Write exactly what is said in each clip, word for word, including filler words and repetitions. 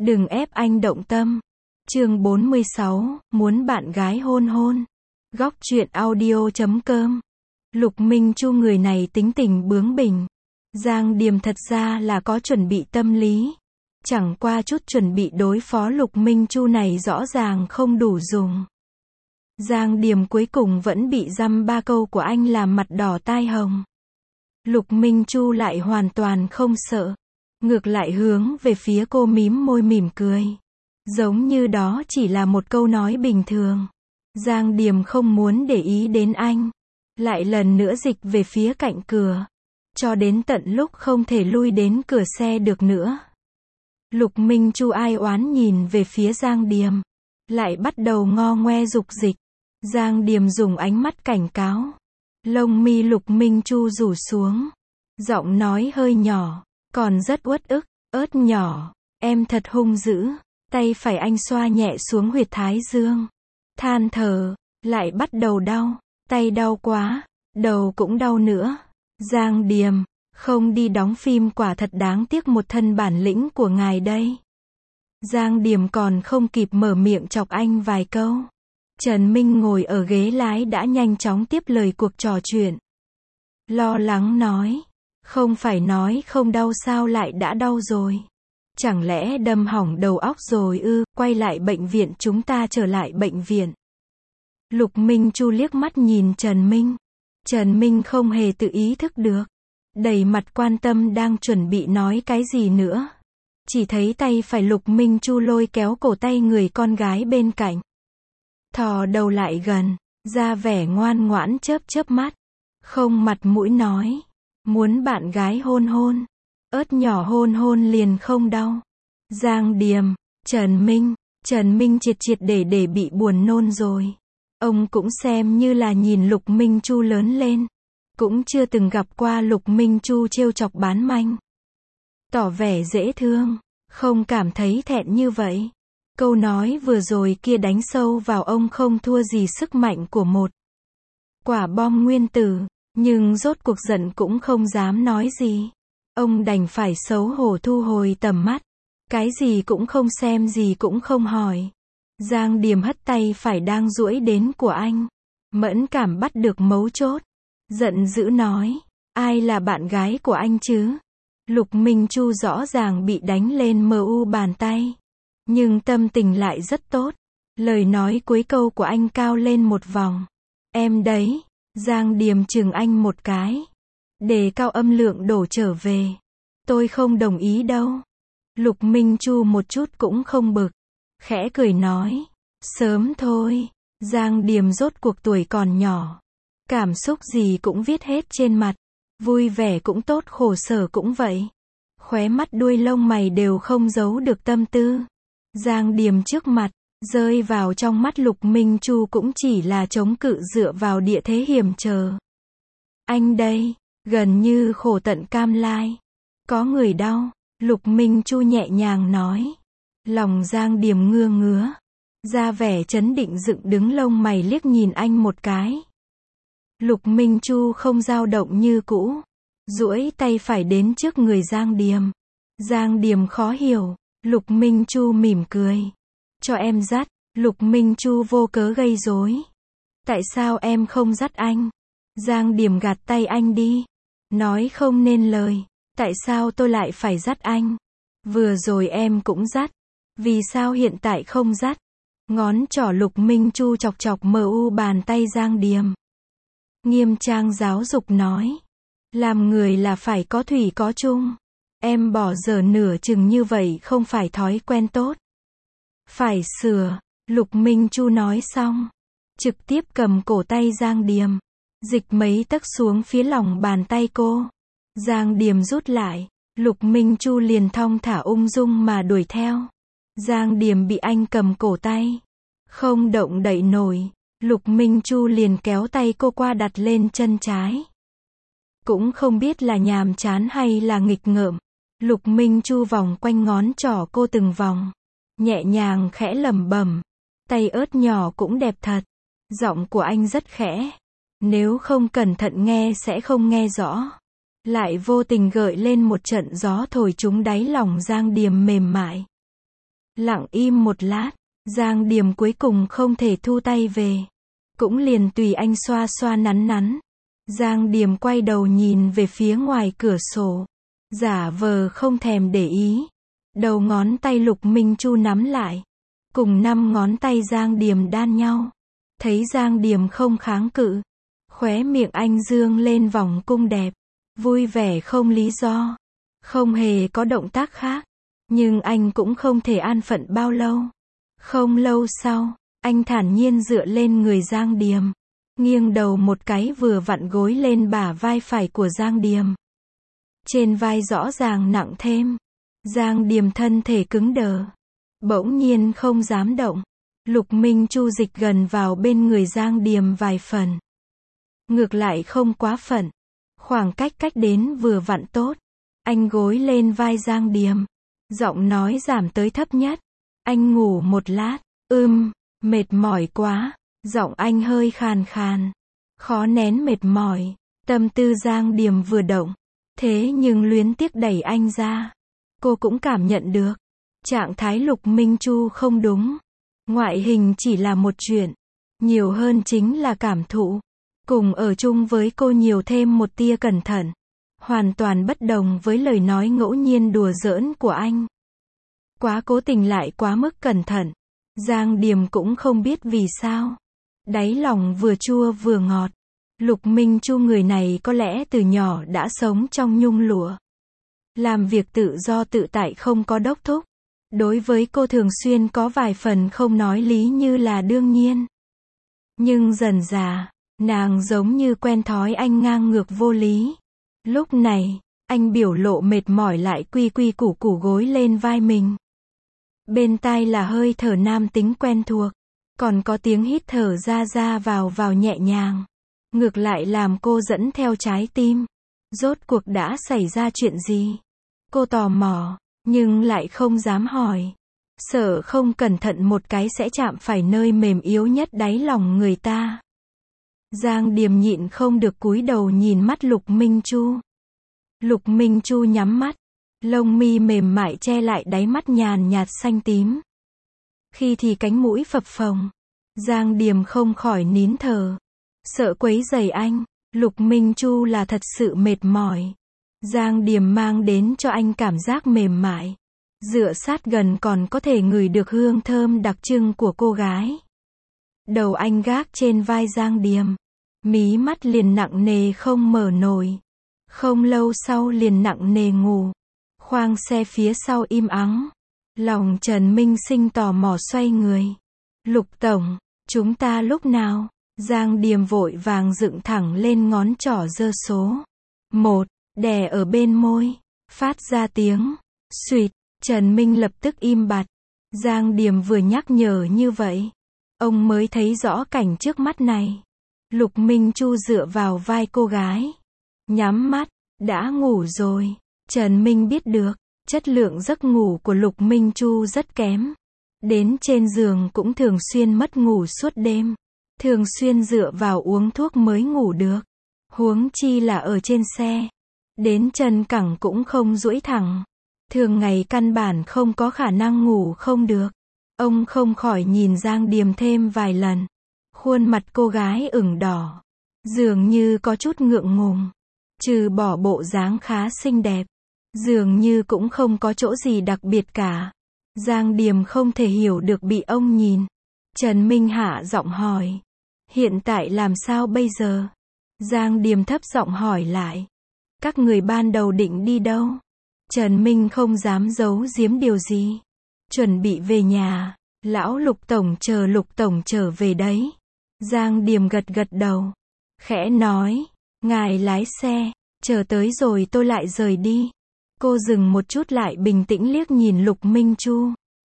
Đừng ép anh động tâm. Chương bốn mươi sáu, muốn bạn gái hôn hôn. Góc truyện audio chấm com. Lục Minh Chu người này tính tình bướng bỉnh. Giang Điềm thật ra là có chuẩn bị tâm lý. Chẳng qua chút chuẩn bị đối phó Lục Minh Chu này rõ ràng không đủ dùng. Giang Điềm cuối cùng vẫn bị dăm ba câu của anh làm mặt đỏ tai hồng. Lục Minh Chu lại hoàn toàn không sợ. Ngược lại hướng về phía cô mím môi mỉm cười. Giống như đó chỉ là một câu nói bình thường. Giang Điềm không muốn để ý đến anh. Lại lần nữa dịch về phía cạnh cửa. Cho đến tận lúc không thể lui đến cửa xe được nữa. Lục Minh Chu ai oán nhìn về phía Giang Điềm. Lại bắt đầu ngo ngoe dục dịch. Giang Điềm dùng ánh mắt cảnh cáo. Lông mi Lục Minh Chu rủ xuống. Giọng nói hơi nhỏ. Còn rất uất ức. Ớt nhỏ. Em thật hung dữ. Tay phải anh xoa nhẹ xuống huyệt thái dương. Than thở. Lại bắt đầu đau. Tay đau quá. Đầu cũng đau nữa. Giang Điềm. Không đi đóng phim quả thật đáng tiếc một thân bản lĩnh của ngài đây. Giang Điềm còn không kịp mở miệng chọc anh vài câu. Trần Minh ngồi ở ghế lái đã nhanh chóng tiếp lời cuộc trò chuyện. Lo lắng nói. Không phải nói không đau sao lại đã đau rồi. Chẳng lẽ đâm hỏng đầu óc rồi ư, quay lại bệnh viện chúng ta trở lại bệnh viện. Lục Minh Chu liếc mắt nhìn Trần Minh. Trần Minh không hề tự ý thức được. Đầy mặt quan tâm đang chuẩn bị nói cái gì nữa. Chỉ thấy tay phải Lục Minh Chu lôi kéo cổ tay người con gái bên cạnh. Thò đầu lại gần, ra vẻ ngoan ngoãn chớp chớp mắt. Không mặt mũi nói. Muốn bạn gái hôn hôn. Ớt nhỏ hôn hôn liền không đau. Giang Điềm, Trần Minh, Trần Minh triệt triệt để để bị buồn nôn rồi. Ông cũng xem như là nhìn Lục Minh Chu lớn lên. Cũng chưa từng gặp qua Lục Minh Chu trêu chọc bán manh. Tỏ vẻ dễ thương, không cảm thấy thẹn như vậy. Câu nói vừa rồi kia đánh sâu vào ông không thua gì sức mạnh của một quả bom nguyên tử. Nhưng rốt cuộc giận cũng không dám nói gì. Ông đành phải xấu hổ thu hồi tầm mắt. Cái gì cũng không xem gì cũng không hỏi. Giang Điềm hất tay phải đang duỗi đến của anh. Mẫn cảm bắt được mấu chốt. Giận dữ nói. Ai là bạn gái của anh chứ? Lục Minh Chu rõ ràng bị đánh lên mờ u bàn tay. Nhưng tâm tình lại rất tốt. Lời nói cuối câu của anh cao lên một vòng. Em đấy. Giang Điềm chừng anh một cái. Đề cao âm lượng đổ trở về. Tôi không đồng ý đâu. Lục Minh Chu một chút cũng không bực. Khẽ cười nói. Sớm thôi. Giang Điềm rốt cuộc tuổi còn nhỏ. Cảm xúc gì cũng viết hết trên mặt. Vui vẻ cũng tốt, khổ sở cũng vậy. Khóe mắt đuôi lông mày đều không giấu được tâm tư. Giang Điềm trước mặt. Rơi vào trong mắt Lục Minh Chu cũng chỉ là chống cự dựa vào địa thế hiểm trở. Anh đây, gần như khổ tận cam lai. Có người đau, Lục Minh Chu nhẹ nhàng nói. Lòng Giang Điềm ngưa ngứa. Ra vẻ chấn định dựng đứng lông mày liếc nhìn anh một cái. Lục Minh Chu không dao động như cũ. Duỗi tay phải đến trước người Giang Điềm. Giang Điềm khó hiểu. Lục Minh Chu mỉm cười. Cho em dắt. Lục Minh Chu vô cớ gây rối. Tại sao em không dắt anh? Giang Điềm gạt tay anh đi. Nói không nên lời. Tại sao tôi lại phải dắt anh? Vừa rồi em cũng dắt. Vì sao hiện tại không dắt? Ngón trỏ Lục Minh Chu chọc chọc mờ u bàn tay Giang Điềm. Nghiêm trang giáo dục nói. Làm người là phải có thủy có chung. Em bỏ dở nửa chừng như vậy không phải thói quen tốt. Phải sửa. Lục Minh Chu nói xong. Trực tiếp cầm cổ tay Giang Điềm. Dịch mấy tấc xuống phía lòng bàn tay cô. Giang Điềm rút lại. Lục Minh Chu liền thong thả ung dung mà đuổi theo. Giang Điềm bị anh cầm cổ tay. Không động đậy nổi. Lục Minh Chu liền kéo tay cô qua đặt lên chân trái. Cũng không biết là nhàm chán hay là nghịch ngợm. Lục Minh Chu vòng quanh ngón trỏ cô từng vòng. Nhẹ nhàng khẽ lẩm bẩm. Tay ớt nhỏ cũng đẹp thật. Giọng của anh rất khẽ. Nếu không cẩn thận nghe sẽ không nghe rõ. Lại vô tình gợi lên một trận gió thổi trúng đáy lòng Giang Điềm mềm mại. Lặng im một lát, Giang Điềm cuối cùng không thể thu tay về. Cũng liền tùy anh xoa xoa nắn nắn. Giang Điềm quay đầu nhìn về phía ngoài cửa sổ. Giả vờ không thèm để ý. Đầu ngón tay Lục Minh Chu nắm lại. Cùng năm ngón tay Giang Điềm đan nhau. Thấy Giang Điềm không kháng cự. Khóe miệng anh dương lên vòng cung đẹp. Vui vẻ không lý do. Không hề có động tác khác. Nhưng anh cũng không thể an phận bao lâu. Không lâu sau, anh thản nhiên dựa lên người Giang Điềm. Nghiêng đầu một cái vừa vặn gối lên bả vai phải của Giang Điềm. Trên vai rõ ràng nặng thêm. Giang Điềm thân thể cứng đờ. Bỗng nhiên không dám động. Lục Minh Chu dịch gần vào bên người Giang Điềm vài phần. Ngược lại không quá phận. Khoảng cách cách đến vừa vặn tốt. Anh gối lên vai Giang Điềm. Giọng nói giảm tới thấp nhất. Anh ngủ một lát. Ưm, mệt mỏi quá. Giọng anh hơi khàn khàn. Khó nén mệt mỏi. Tâm tư Giang Điềm vừa động. Thế nhưng luyến tiếc đẩy anh ra. Cô cũng cảm nhận được. Trạng thái Lục Minh Chu không đúng. Ngoại hình chỉ là một chuyện. Nhiều hơn chính là cảm thụ. Cùng ở chung với cô nhiều thêm một tia cẩn thận. Hoàn toàn bất đồng với lời nói ngẫu nhiên đùa giỡn của anh. Quá cố tình lại quá mức cẩn thận. Giang Điềm cũng không biết vì sao. Đáy lòng vừa chua vừa ngọt. Lục Minh Chu người này có lẽ từ nhỏ đã sống trong nhung lụa. Làm việc tự do tự tại không có đốc thúc. Đối với cô thường xuyên có vài phần không nói lý như là đương nhiên. Nhưng dần dà, nàng giống như quen thói anh ngang ngược vô lý. Lúc này, anh biểu lộ mệt mỏi lại quy quy củ củ gối lên vai mình. Bên tai là hơi thở nam tính quen thuộc. Còn có tiếng hít thở ra ra vào vào nhẹ nhàng. Ngược lại làm cô dẫn theo trái tim. Rốt cuộc đã xảy ra chuyện gì? Cô tò mò, nhưng lại không dám hỏi. Sợ không cẩn thận một cái sẽ chạm phải nơi mềm yếu nhất đáy lòng người ta. Giang Điềm nhịn không được cúi đầu nhìn mắt Lục Minh Chu. Lục Minh Chu nhắm mắt. Lông mi mềm mại che lại đáy mắt nhàn nhạt xanh tím. Khi thì cánh mũi phập phồng. Giang Điềm không khỏi nín thở. Sợ quấy rầy anh. Lục Minh Chu là thật sự mệt mỏi. Giang Điềm mang đến cho anh cảm giác mềm mại. Dựa sát gần còn có thể ngửi được hương thơm đặc trưng của cô gái. Đầu anh gác trên vai Giang Điềm. Mí mắt liền nặng nề không mở nổi. Không lâu sau liền nặng nề ngủ. Khoang xe phía sau im ắng. Lòng Trần Minh Sinh tò mò xoay người. Lục tổng, chúng ta lúc nào? Giang Điềm vội vàng dựng thẳng lên ngón trỏ giơ số. Một, đè ở bên môi. Phát ra tiếng. Xuyệt, Trần Minh lập tức im bặt. Giang Điềm vừa nhắc nhở như vậy. Ông mới thấy rõ cảnh trước mắt này. Lục Minh Chu dựa vào vai cô gái. Nhắm mắt, đã ngủ rồi. Trần Minh biết được, chất lượng giấc ngủ của Lục Minh Chu rất kém. Đến trên giường cũng thường xuyên mất ngủ suốt đêm. Thường xuyên dựa vào uống thuốc mới ngủ được. Huống chi là ở trên xe. Đến chân cẳng cũng không duỗi thẳng. Thường ngày căn bản không có khả năng ngủ không được. Ông không khỏi nhìn Giang Điềm thêm vài lần. Khuôn mặt cô gái ửng đỏ. Dường như có chút ngượng ngùng. Trừ bỏ bộ dáng khá xinh đẹp. Dường như cũng không có chỗ gì đặc biệt cả. Giang Điềm không thể hiểu được bị ông nhìn. Trần Minh hạ giọng hỏi. Hiện tại làm sao bây giờ? Giang Điềm thấp giọng hỏi lại. Các người ban đầu định đi đâu? Trần Minh không dám giấu giếm điều gì. Chuẩn bị về nhà. Lão Lục Tổng chờ Lục Tổng trở về đấy. Giang Điềm gật gật đầu. Khẽ nói. Ngài lái xe. Chờ tới rồi tôi lại rời đi. Cô dừng một chút lại bình tĩnh liếc nhìn Lục Minh Chu.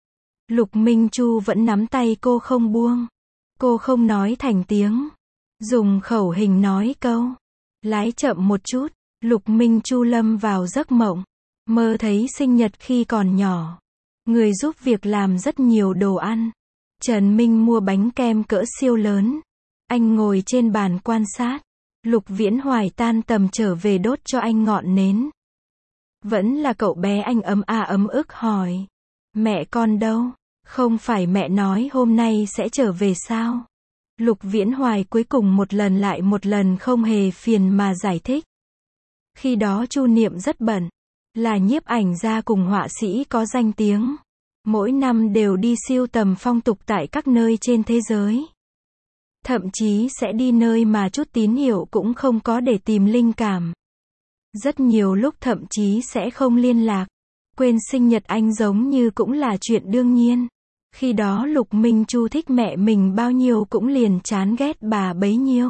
Lục Minh Chu vẫn nắm tay cô không buông. Cô không nói thành tiếng. Dùng khẩu hình nói câu. Lái chậm một chút. Lục Minh Chu lâm vào giấc mộng. Mơ thấy sinh nhật khi còn nhỏ. Người giúp việc làm rất nhiều đồ ăn. Trần Minh mua bánh kem cỡ siêu lớn. Anh ngồi trên bàn quan sát. Lục Viễn Hoài tan tầm trở về đốt cho anh ngọn nến. Vẫn là cậu bé anh ấm a ấm ức hỏi. Mẹ con đâu? Không phải mẹ nói hôm nay sẽ trở về sao? Lục Viễn Hoài cuối cùng một lần lại một lần không hề phiền mà giải thích. Khi đó Chu Niệm rất bận, là nhiếp ảnh gia cùng họa sĩ có danh tiếng. Mỗi năm đều đi sưu tầm phong tục tại các nơi trên thế giới. Thậm chí sẽ đi nơi mà chút tín hiệu cũng không có để tìm linh cảm. Rất nhiều lúc thậm chí sẽ không liên lạc. Quên sinh nhật anh giống như cũng là chuyện đương nhiên. Khi đó Lục Minh Chu thích mẹ mình bao nhiêu cũng liền chán ghét bà bấy nhiêu.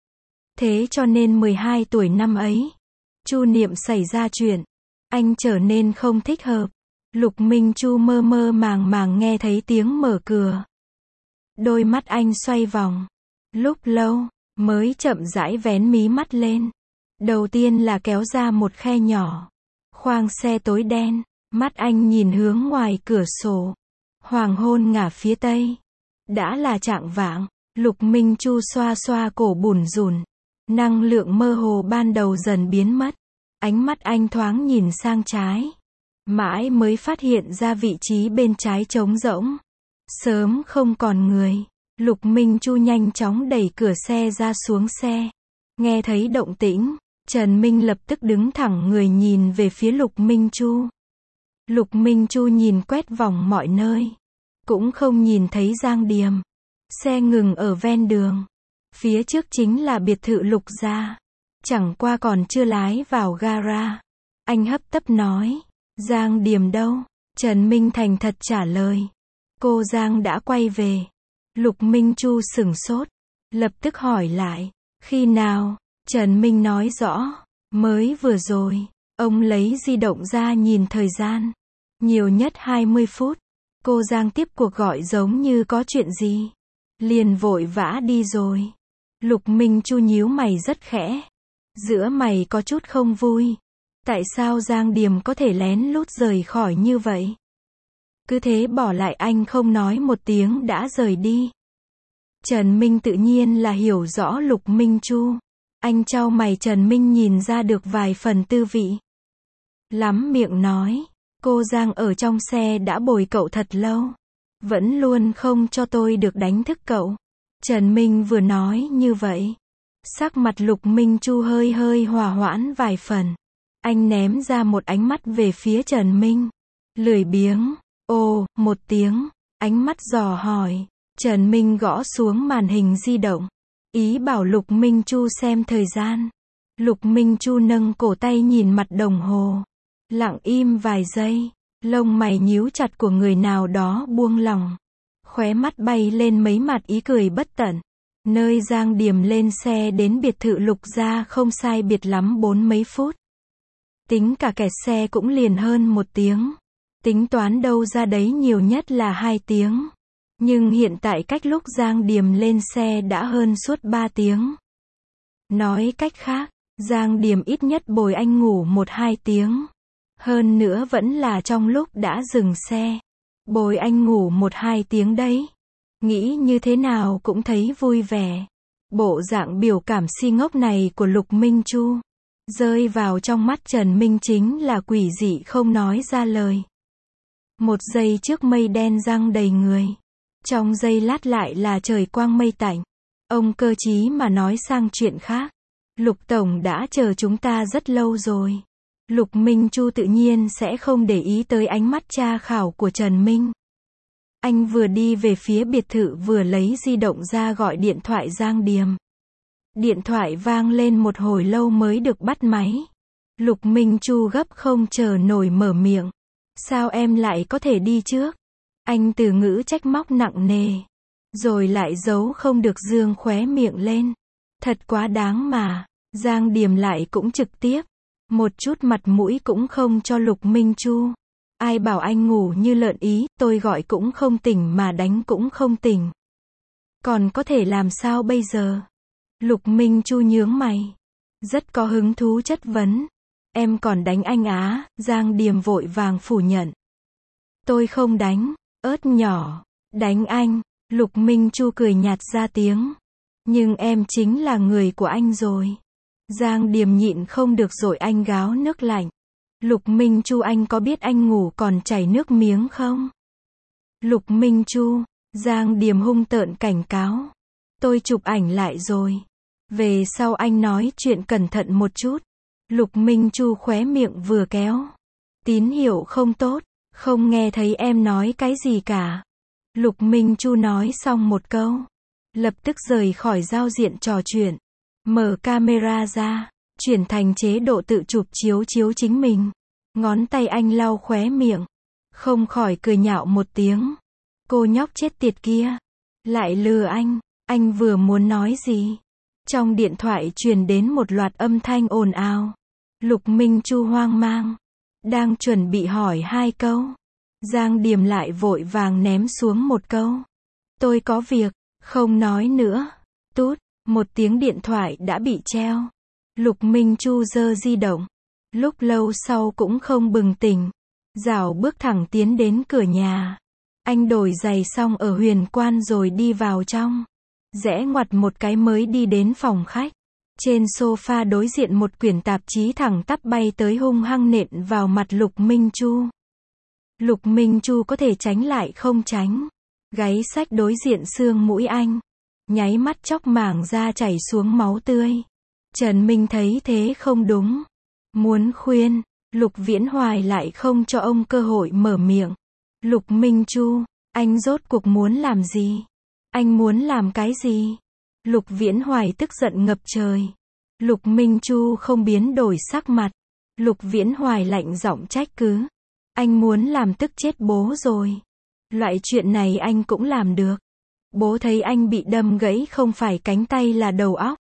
Thế cho nên mười hai tuổi năm ấy, Chu Niệm xảy ra chuyện. Anh trở nên không thích hợp. Lục Minh Chu mơ mơ màng màng nghe thấy tiếng mở cửa. Đôi mắt anh xoay vòng. Lúc lâu, mới chậm rãi vén mí mắt lên. Đầu tiên là kéo ra một khe nhỏ. Khoang xe tối đen. Mắt anh nhìn hướng ngoài cửa sổ. Hoàng hôn ngả phía tây. Đã là chạng vạng. Lục Minh Chu xoa xoa cổ bủn rủn. Năng lượng mơ hồ ban đầu dần biến mất. Ánh mắt anh thoáng nhìn sang trái. Mãi mới phát hiện ra vị trí bên trái trống rỗng. Sớm không còn người. Lục Minh Chu nhanh chóng đẩy cửa xe ra xuống xe. Nghe thấy động tĩnh, Trần Minh lập tức đứng thẳng người nhìn về phía Lục Minh Chu. Lục Minh Chu nhìn quét vòng mọi nơi. Cũng không nhìn thấy Giang Điềm. Xe ngừng ở ven đường. Phía trước chính là biệt thự Lục gia. Chẳng qua còn chưa lái vào gara. Anh hấp tấp nói. Giang Điềm đâu? Trần Minh thành thật trả lời. Cô Giang đã quay về. Lục Minh Chu sửng sốt. Lập tức hỏi lại. Khi nào? Trần Minh nói rõ. Mới vừa rồi. Ông lấy di động ra nhìn thời gian. Nhiều nhất hai mươi phút. Cô Giang tiếp cuộc gọi giống như có chuyện gì. Liền vội vã đi rồi. Lục Minh Chu nhíu mày rất khẽ. Giữa mày có chút không vui. Tại sao Giang Điềm có thể lén lút rời khỏi như vậy? Cứ thế bỏ lại anh không nói một tiếng đã rời đi. Trần Minh tự nhiên là hiểu rõ Lục Minh Chu. Anh chau mày, Trần Minh nhìn ra được vài phần tư vị. Lắm miệng nói. Cô Giang ở trong xe đã bồi cậu thật lâu. Vẫn luôn không cho tôi được đánh thức cậu. Trần Minh vừa nói như vậy. Sắc mặt Lục Minh Chu hơi hơi hòa hoãn vài phần. Anh ném ra một ánh mắt về phía Trần Minh. Lười biếng. Ồ, một tiếng. Ánh mắt dò hỏi. Trần Minh gõ xuống màn hình di động. Ý bảo Lục Minh Chu xem thời gian. Lục Minh Chu nâng cổ tay nhìn mặt đồng hồ. Lặng im vài giây. Lông mày nhíu chặt của người nào đó buông lỏng. Khóe mắt bay lên mấy mặt ý cười bất tận. Nơi Giang Điềm lên xe đến biệt thự Lục gia không sai biệt lắm bốn mấy phút. Tính cả kẹt xe cũng liền hơn một tiếng. Tính toán đâu ra đấy nhiều nhất là hai tiếng. Nhưng hiện tại cách lúc Giang Điềm lên xe đã hơn suốt ba tiếng. Nói cách khác, Giang Điềm ít nhất bồi anh ngủ một hai tiếng. Hơn nữa vẫn là trong lúc đã dừng xe. Bồi anh ngủ một hai tiếng đấy. Nghĩ như thế nào cũng thấy vui vẻ. Bộ dạng biểu cảm si ngốc này của Lục Minh Chu. Rơi vào trong mắt Trần Minh chính là quỷ dị không nói ra lời. Một giây trước mây đen giăng đầy người. Trong giây lát lại là trời quang mây tạnh. Ông cơ trí mà nói sang chuyện khác. Lục Tổng đã chờ chúng ta rất lâu rồi. Lục Minh Chu tự nhiên sẽ không để ý tới ánh mắt tra khảo của Trần Minh. Anh vừa đi về phía biệt thự vừa lấy di động ra gọi điện thoại Giang Điềm. Điện thoại vang lên một hồi lâu mới được bắt máy. Lục Minh Chu gấp không chờ nổi mở miệng. Sao em lại có thể đi trước? Anh từ ngữ trách móc nặng nề. Rồi lại giấu không được dương khóe miệng lên. Thật quá đáng mà. Giang Điềm lại cũng trực tiếp. Một chút mặt mũi cũng không cho Lục Minh Chu. Ai bảo anh ngủ như lợn ý, tôi gọi cũng không tỉnh mà đánh cũng không tỉnh. Còn có thể làm sao bây giờ? Lục Minh Chu nhướng mày. Rất có hứng thú chất vấn. Em còn đánh anh á? Giang Điềm vội vàng phủ nhận. Tôi không đánh. Ớt nhỏ. Đánh anh. Lục Minh Chu cười nhạt ra tiếng. Nhưng em chính là người của anh rồi. Giang Điềm nhịn không được dội anh gáo nước lạnh. Lục Minh Chu, anh có biết anh ngủ còn chảy nước miếng không? Lục Minh Chu, Giang Điềm hung tợn cảnh cáo. Tôi chụp ảnh lại rồi. Về sau anh nói chuyện cẩn thận một chút. Lục Minh Chu khóe miệng vừa kéo. Tín hiệu không tốt, không nghe thấy em nói cái gì cả. Lục Minh Chu nói xong một câu, lập tức rời khỏi giao diện trò chuyện. Mở camera ra, chuyển thành chế độ tự chụp chiếu chiếu chính mình. Ngón tay anh lau khóe miệng, không khỏi cười nhạo một tiếng. Cô nhóc chết tiệt kia, lại lừa anh. Anh vừa muốn nói gì? Trong điện thoại truyền đến một loạt âm thanh ồn ào. Lục Minh Chu hoang mang, đang chuẩn bị hỏi hai câu. Giang Điềm lại vội vàng ném xuống một câu. Tôi có việc, không nói nữa. Tút, một tiếng điện thoại đã bị treo. Lục Minh Chu giơ di động. Lúc lâu sau cũng không bừng tỉnh. Dảo bước thẳng tiến đến cửa nhà. Anh đổi giày xong ở Huyền Quan rồi đi vào trong. Rẽ ngoặt một cái mới đi đến phòng khách. Trên sofa đối diện một quyển tạp chí thẳng tắp bay tới hung hăng nện vào mặt Lục Minh Chu. Lục Minh Chu có thể tránh lại không tránh. Gáy sách đối diện xương mũi anh. Nháy mắt chóc mảng da chảy xuống máu tươi. Trần Minh thấy thế không đúng. Muốn khuyên, Lục Viễn Hoài lại không cho ông cơ hội mở miệng. Lục Minh Chu, anh rốt cuộc muốn làm gì? Anh muốn làm cái gì? Lục Viễn Hoài tức giận ngập trời. Lục Minh Chu không biến đổi sắc mặt. Lục Viễn Hoài lạnh giọng trách cứ. Anh muốn làm tức chết bố rồi. Loại chuyện này anh cũng làm được. Bố thấy anh bị đâm gãy không phải cánh tay là đầu óc.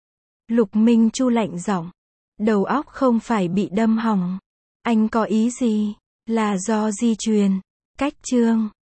Lục Minh Chu lạnh giọng. Đầu óc không phải bị đâm hỏng. Anh có ý gì? Là do di truyền. Cách chương.